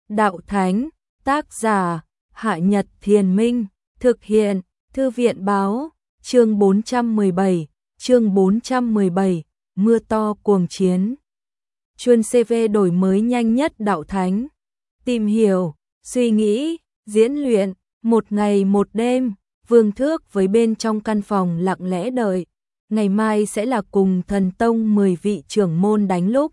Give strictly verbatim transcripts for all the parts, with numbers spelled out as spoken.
Đạo Thánh, tác giả, Hạ Nhật Thiền Minh, thực hiện, Thư viện Báo, chương bốn trăm mười bảy, chương bốn trăm mười bảy, mưa to cuồng chiến. Chuyên xê vê đổi mới nhanh nhất Đạo Thánh. Tìm hiểu, suy nghĩ, diễn luyện, một ngày một đêm, Vương Thước với bên trong căn phòng lặng lẽ đợi. Ngày mai sẽ là cùng thần tông mười vị trưởng môn đánh lúc.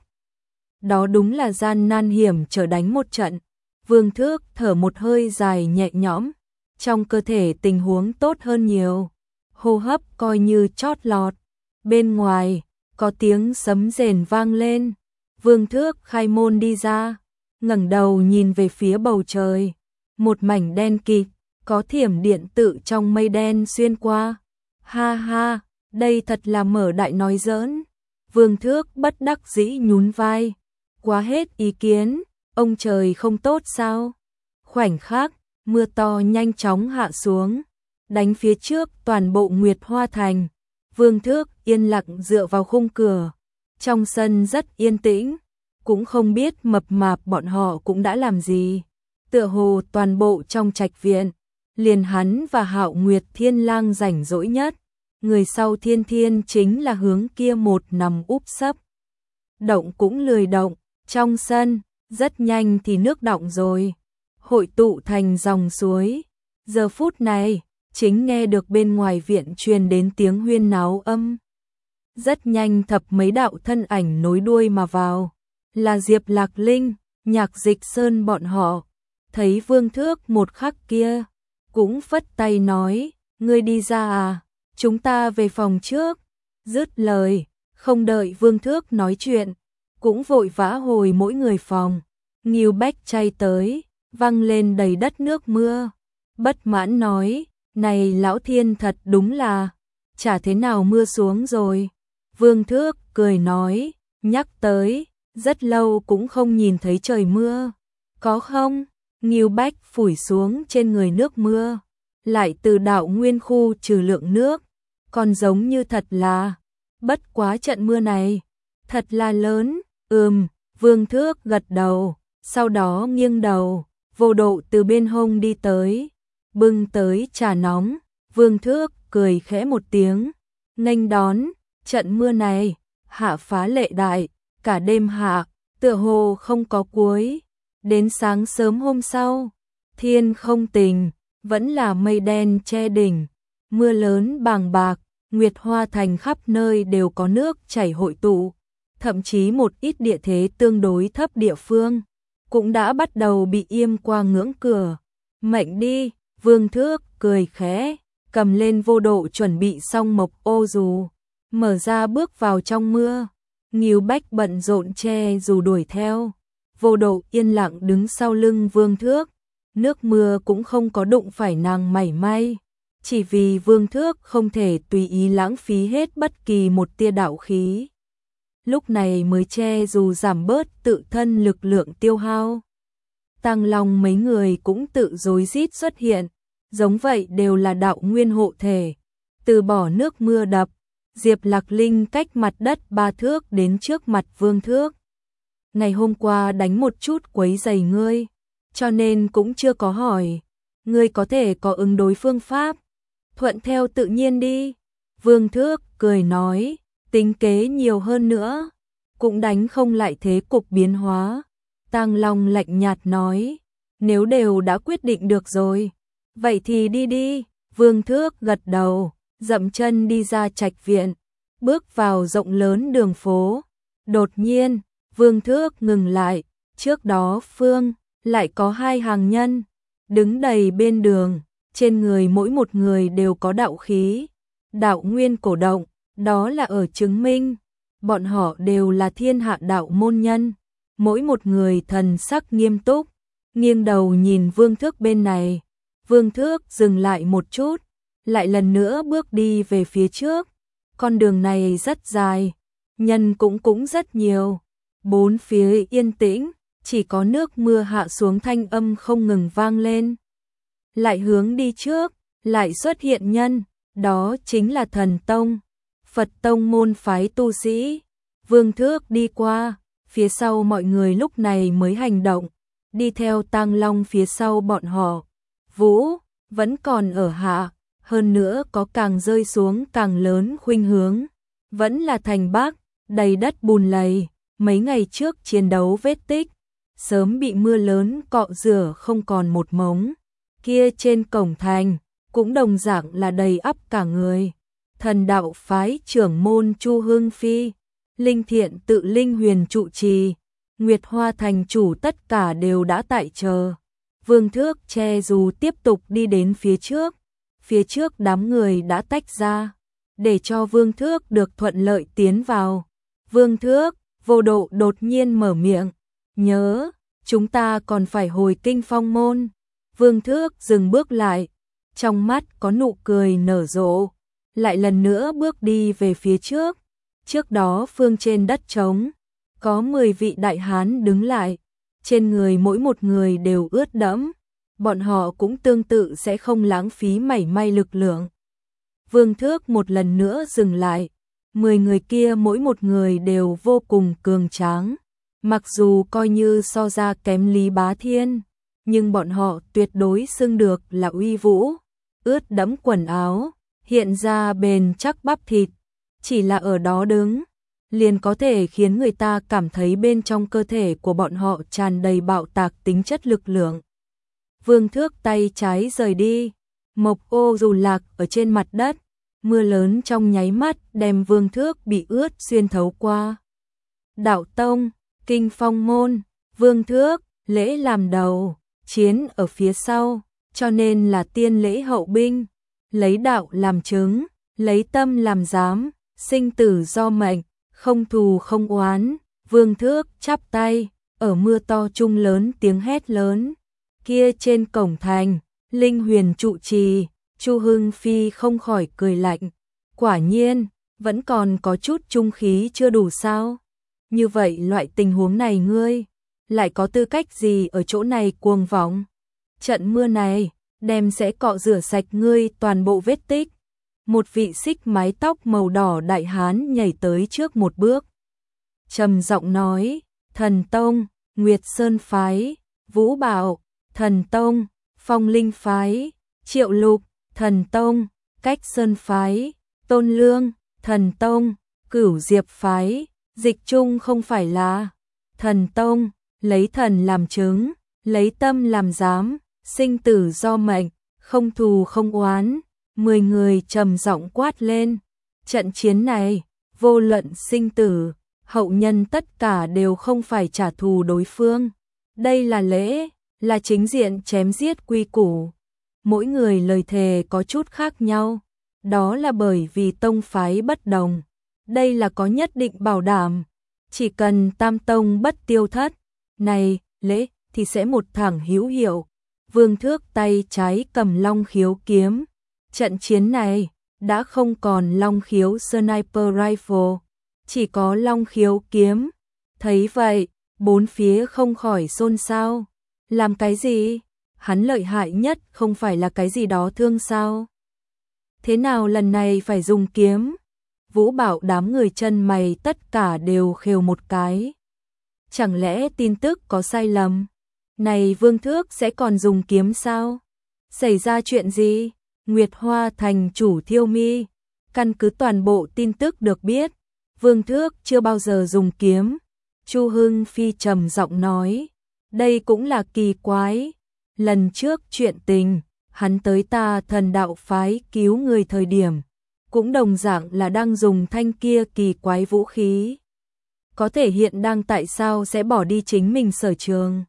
Đó đúng là gian nan hiểm trở đánh một trận. Vương Thước thở một hơi dài nhẹ nhõm, trong cơ thể tình huống tốt hơn nhiều, hô hấp coi như chót lọt. Bên ngoài, có tiếng sấm rền vang lên, Vương Thước khai môn đi ra, ngẩng đầu nhìn về phía bầu trời, một mảnh đen kịt, có thiểm điện tự trong mây đen xuyên qua. Ha ha, đây thật là mở đại nói giỡn. Vương Thước bất đắc dĩ nhún vai, quá hết ý kiến. Ông trời không tốt sao? Khoảnh khắc, mưa to nhanh chóng hạ xuống, đánh phía trước toàn bộ Nguyệt Hoa Thành. Vương Thước yên lặng dựa vào khung cửa. Trong sân rất yên tĩnh, cũng không biết mập mạp bọn họ cũng đã làm gì. Tựa hồ toàn bộ trong trạch viện, liền hắn và Hạo Nguyệt Thiên Lang rảnh rỗi nhất. Người sau Thiên Thiên chính là hướng kia một nằm úp sấp. Động cũng lười động, trong sân. Rất nhanh thì nước đọng rồi, hội tụ thành dòng suối. Giờ phút này, chính nghe được bên ngoài viện truyền đến tiếng huyên náo âm. Rất nhanh thập mấy đạo thân ảnh nối đuôi mà vào, là Diệp Lạc Linh, Nhạc Dịch Sơn bọn họ. Thấy Vương Thước một khắc kia, cũng phất tay nói, ngươi đi ra à, chúng ta về phòng trước. Dứt lời, không đợi Vương Thước nói chuyện, cũng vội vã hồi mỗi người phòng. Ngưu Bách chay tới, văng lên đầy đất nước mưa. Bất mãn nói, này lão thiên thật đúng là, chả thế nào mưa xuống rồi. Vương Thước cười nói, nhắc tới, rất lâu cũng không nhìn thấy trời mưa. Có không? Ngưu Bách phủi xuống trên người nước mưa, lại từ đạo nguyên khu trừ lượng nước. Còn giống như thật là, bất quá trận mưa này, thật là lớn. Ừm, Vương Thước gật đầu, sau đó nghiêng đầu, Vô Độ từ bên hông đi tới, bưng tới trà nóng. Vương Thước cười khẽ một tiếng, nghênh đón. Trận mưa này hạ phá lệ đại, cả đêm hạ, tựa hồ không có cuối. Đến sáng sớm hôm sau, thiên không tình, vẫn là mây đen che đỉnh, mưa lớn bàng bạc. Nguyệt Hoa Thành khắp nơi đều có nước chảy hội tụ. Thậm chí một ít địa thế tương đối thấp địa phương, cũng đã bắt đầu bị yêm qua ngưỡng cửa. Mệnh đi, Vương Thước cười khẽ, cầm lên Vô Độ chuẩn bị xong mộc ô dù, mở ra bước vào trong mưa. Ngưu Bách bận rộn che dù đuổi theo, Vô Độ yên lặng đứng sau lưng Vương Thước. Nước mưa cũng không có đụng phải nàng mảy may, chỉ vì Vương Thước không thể tùy ý lãng phí hết bất kỳ một tia đạo khí. Lúc này mới che dù giảm bớt tự thân lực lượng tiêu hao. Tăng Long mấy người cũng tự rối rít xuất hiện, giống vậy đều là đạo nguyên hộ thể. Từ bỏ nước mưa đập, Diệp Lạc Linh cách mặt đất ba thước đến trước mặt Vương Thước. Ngày hôm qua đánh một chút quấy rầy ngươi, cho nên cũng chưa có hỏi. Ngươi có thể có ứng đối phương pháp, thuận theo tự nhiên đi. Vương Thước cười nói, tính kế nhiều hơn nữa, cũng đánh không lại thế cục biến hóa. Tang Long lạnh nhạt nói, nếu đều đã quyết định được rồi, vậy thì đi đi. Vương Thước gật đầu, dậm chân đi ra trạch viện, bước vào rộng lớn đường phố. Đột nhiên, Vương Thước ngừng lại, trước đó phương, lại có hai hàng nhân, đứng đầy bên đường, trên người mỗi một người đều có đạo khí, đạo nguyên cổ động. Đó là ở chứng minh, bọn họ đều là thiên hạ đạo môn nhân. Mỗi một người thần sắc nghiêm túc, nghiêng đầu nhìn Vương Thước bên này. Vương Thước dừng lại một chút, lại lần nữa bước đi về phía trước. Con đường này rất dài, nhân cũng cũng rất nhiều. Bốn phía yên tĩnh, chỉ có nước mưa hạ xuống thanh âm không ngừng vang lên. Lại hướng đi trước, lại xuất hiện nhân, đó chính là thần tông, Phật tông môn phái tu sĩ. Vương Thước đi qua, phía sau mọi người lúc này mới hành động, đi theo Tang Long phía sau bọn họ. Vũ vẫn còn ở hạ, hơn nữa có càng rơi xuống càng lớn khuynh hướng. Vẫn là thành Bắc, đầy đất bùn lầy, mấy ngày trước chiến đấu vết tích, sớm bị mưa lớn cọ rửa không còn một mống. Kia trên cổng thành, cũng đồng dạng là đầy ắp cả người. Thần đạo phái trưởng môn Chu Hương Phi, Linh Thiện tự Linh Huyền trụ trì, Nguyệt Hoa thành chủ tất cả đều đã tại chờ. Vương Thước che dù tiếp tục đi đến phía trước, phía trước đám người đã tách ra, để cho Vương Thước được thuận lợi tiến vào. Vương Thước, Vô Độ đột nhiên mở miệng, nhớ, chúng ta còn phải hồi Kinh Phong môn. Vương Thước dừng bước lại, trong mắt có nụ cười nở rộ, lại lần nữa bước đi về phía trước. Trước đó phương trên đất trống, có mười vị đại hán đứng lại, trên người mỗi một người đều ướt đẫm, bọn họ cũng tương tự sẽ không lãng phí mảy may lực lượng. Vương Thước một lần nữa dừng lại, mười người kia mỗi một người đều vô cùng cường tráng, mặc dù coi như so ra kém Lý Bá Thiên, nhưng bọn họ tuyệt đối xưng được là uy vũ, ướt đẫm quần áo, hiện ra bền chắc bắp thịt, chỉ là ở đó đứng, liền có thể khiến người ta cảm thấy bên trong cơ thể của bọn họ tràn đầy bạo tạc tính chất lực lượng. Vương Thước tay trái rời đi, mộc ô dù lạc ở trên mặt đất, mưa lớn trong nháy mắt đem Vương Thước bị ướt xuyên thấu qua. Đạo tông, Kinh Phong môn, Vương Thước, lễ làm đầu, chiến ở phía sau, cho nên là tiên lễ hậu binh, lấy đạo làm chứng, lấy tâm làm giám, sinh tử do mệnh, không thù không oán. Vương Thước chắp tay, ở mưa to trung lớn tiếng hét lớn. Kia trên cổng thành, Linh Huyền trụ trì, Chu Hưng Phi không khỏi cười lạnh. Quả nhiên, vẫn còn có chút trung khí chưa đủ sao? Như vậy loại tình huống này ngươi, lại có tư cách gì ở chỗ này cuồng vọng? Trận mưa này, đem sẽ cọ rửa sạch ngươi toàn bộ vết tích. Một vị xích mái tóc màu đỏ đại hán nhảy tới trước một bước. Trầm giọng nói, Thần Tông, Nguyệt Sơn Phái, Vũ Bảo, Thần Tông, Phong Linh Phái, Triệu Lục, Thần Tông, Cách Sơn Phái, Tôn Lương, Thần Tông, Cửu Diệp Phái, Dịch Trung không phải là Thần Tông, lấy thần làm chứng, lấy tâm làm giám, sinh tử do mệnh, không thù không oán. Mười người trầm giọng quát lên. Trận chiến này, vô luận sinh tử, hậu nhân tất cả đều không phải trả thù đối phương. Đây là lễ, là chính diện chém giết quy củ. Mỗi người lời thề có chút khác nhau. Đó là bởi vì tông phái bất đồng. Đây là có nhất định bảo đảm. Chỉ cần tam tông bất tiêu thất, này, lễ, thì sẽ một thẳng hữu hiệu. Vương Thước tay trái cầm long khiếu kiếm. Trận chiến này, đã không còn long khiếu sniper rifle, chỉ có long khiếu kiếm. Thấy vậy, bốn phía không khỏi xôn xao. Làm cái gì? Hắn lợi hại nhất không phải là cái gì đó thương sao? Thế nào lần này phải dùng kiếm? Vũ Bảo đám người chân mày tất cả đều khều một cái. Chẳng lẽ tin tức có sai lầm? Này Vương Thước sẽ còn dùng kiếm sao? Xảy ra chuyện gì? Nguyệt Hoa thành chủ Thiêu Mi, căn cứ toàn bộ tin tức được biết, Vương Thước chưa bao giờ dùng kiếm. Chu Hưng Phi trầm giọng nói, đây cũng là kỳ quái. Lần trước chuyện tình, hắn tới ta thần đạo phái cứu người thời điểm, cũng đồng dạng là đang dùng thanh kia kỳ quái vũ khí. Có thể hiện đang tại sao sẽ bỏ đi chính mình sở trường,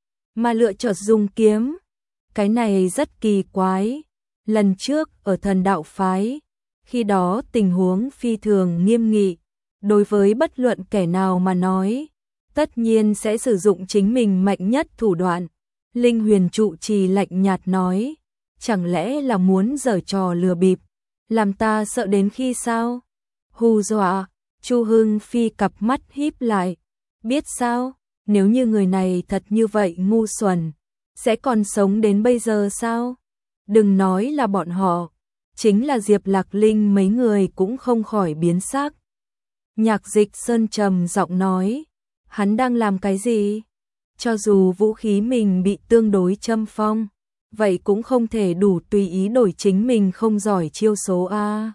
mà lựa chọn dùng kiếm. Cái này rất kỳ quái. Lần trước ở thần đạo phái, khi đó tình huống phi thường nghiêm nghị, đối với bất luận kẻ nào mà nói, tất nhiên sẽ sử dụng chính mình mạnh nhất thủ đoạn. Linh Huyền trụ trì lạnh nhạt nói, chẳng lẽ là muốn giở trò lừa bịp, làm ta sợ đến khi sao? Hù dọa. Chu Hưng Phi cặp mắt híp lại, biết sao, nếu như người này thật như vậy ngu xuẩn, sẽ còn sống đến bây giờ sao? Đừng nói là bọn họ, chính là Diệp Lạc Linh mấy người cũng không khỏi biến sắc. Nhạc Dịch Sơn trầm giọng nói, hắn đang làm cái gì? Cho dù vũ khí mình bị tương đối châm phong, vậy cũng không thể đủ tùy ý đổi chính mình không giỏi chiêu số a.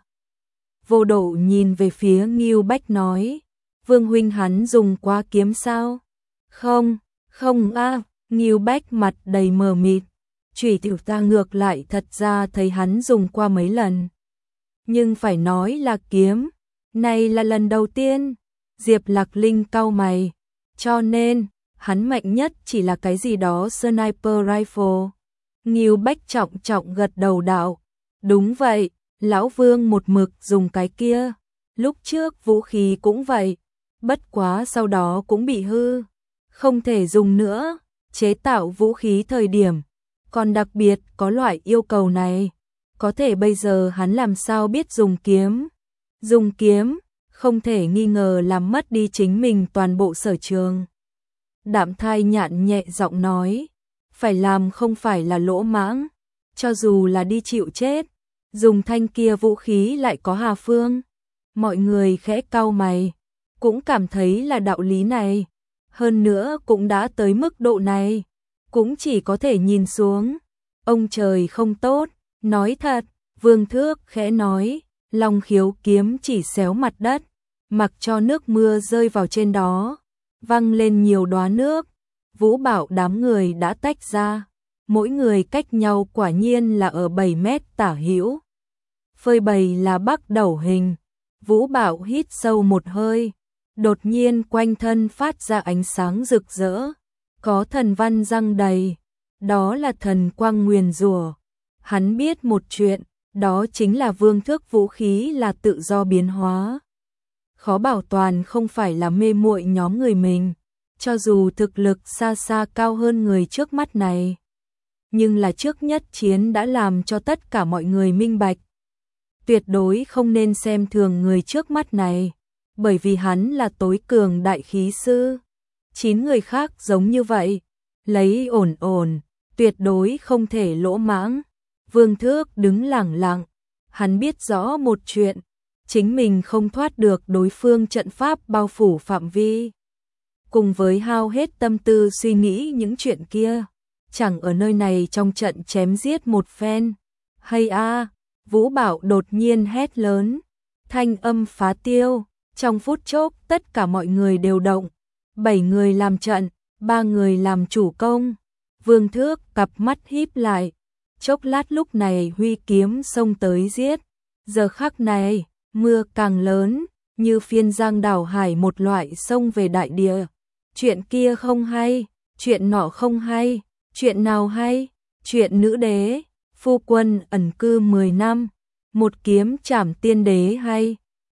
Vô Độ nhìn về phía Ngưu Bách nói, Vương huynh hắn dùng quá kiếm sao? Không, không a. Ngưu Bách mặt đầy mờ mịt, chủy tiểu ta ngược lại thật ra thấy hắn dùng qua mấy lần. Nhưng phải nói là kiếm, này là lần đầu tiên. Diệp Lạc Linh cau mày, cho nên, hắn mạnh nhất chỉ là cái gì đó sniper rifle. Ngưu Bách trọng trọng gật đầu đạo, đúng vậy, lão Vương một mực dùng cái kia, lúc trước vũ khí cũng vậy, bất quá sau đó cũng bị hư, không thể dùng nữa, chế tạo vũ khí thời điểm, còn đặc biệt có loại yêu cầu này, có thể bây giờ hắn làm sao biết dùng kiếm, dùng kiếm, không thể nghi ngờ làm mất đi chính mình toàn bộ sở trường. Đạm Thai nhạn nhẹ giọng nói, phải làm không phải là lỗ mãng, cho dù là đi chịu chết, dùng thanh kia vũ khí lại có Hà Phương. Mọi người khẽ cau mày, cũng cảm thấy là đạo lý này, hơn nữa cũng đã tới mức độ này, cũng chỉ có thể nhìn xuống. Ông trời không tốt, nói thật, Vương Thước khẽ nói, Long Khiếu kiếm chỉ xéo mặt đất, mặc cho nước mưa rơi vào trên đó, văng lên nhiều đóa nước. Vũ Bảo đám người đã tách ra, mỗi người cách nhau quả nhiên là ở bảy mét tả hữu. Phơi bày là Bắc Đầu hình, Vũ Bảo hít sâu một hơi, đột nhiên quanh thân phát ra ánh sáng rực rỡ, có thần văn răng đầy, đó là thần quang nguyền rủa. Hắn biết một chuyện, đó chính là Vương Thước vũ khí là tự do biến hóa. Khó bảo toàn không phải là mê muội nhóm người mình, cho dù thực lực xa xa cao hơn người trước mắt này. Nhưng là trước nhất chiến đã làm cho tất cả mọi người minh bạch. Tuyệt đối không nên xem thường người trước mắt này, bởi vì hắn là tối cường đại khí sư. Chín người khác giống như vậy, lấy ổn ổn, tuyệt đối không thể lỗ mãng. Vương Thước đứng lẳng lặng, hắn biết rõ một chuyện, chính mình không thoát được đối phương trận pháp bao phủ phạm vi. Cùng với hao hết tâm tư suy nghĩ những chuyện kia, chẳng ở nơi này trong trận chém giết một phen. Hay a, Vũ Bảo đột nhiên hét lớn, thanh âm phá tiêu, trong phút chốc tất cả mọi người đều động, bảy người làm trận, ba người làm chủ công. Vương Thước cặp mắt híp lại, chốc lát lúc này huy kiếm xông tới giết. Giờ khắc này, mưa càng lớn, như phiên giang đảo hải một loại xông về đại địa. Chuyện kia không hay, chuyện nọ không hay, chuyện nào hay, chuyện nữ đế, phu quân ẩn cư mười năm, một kiếm trảm tiên đế hay,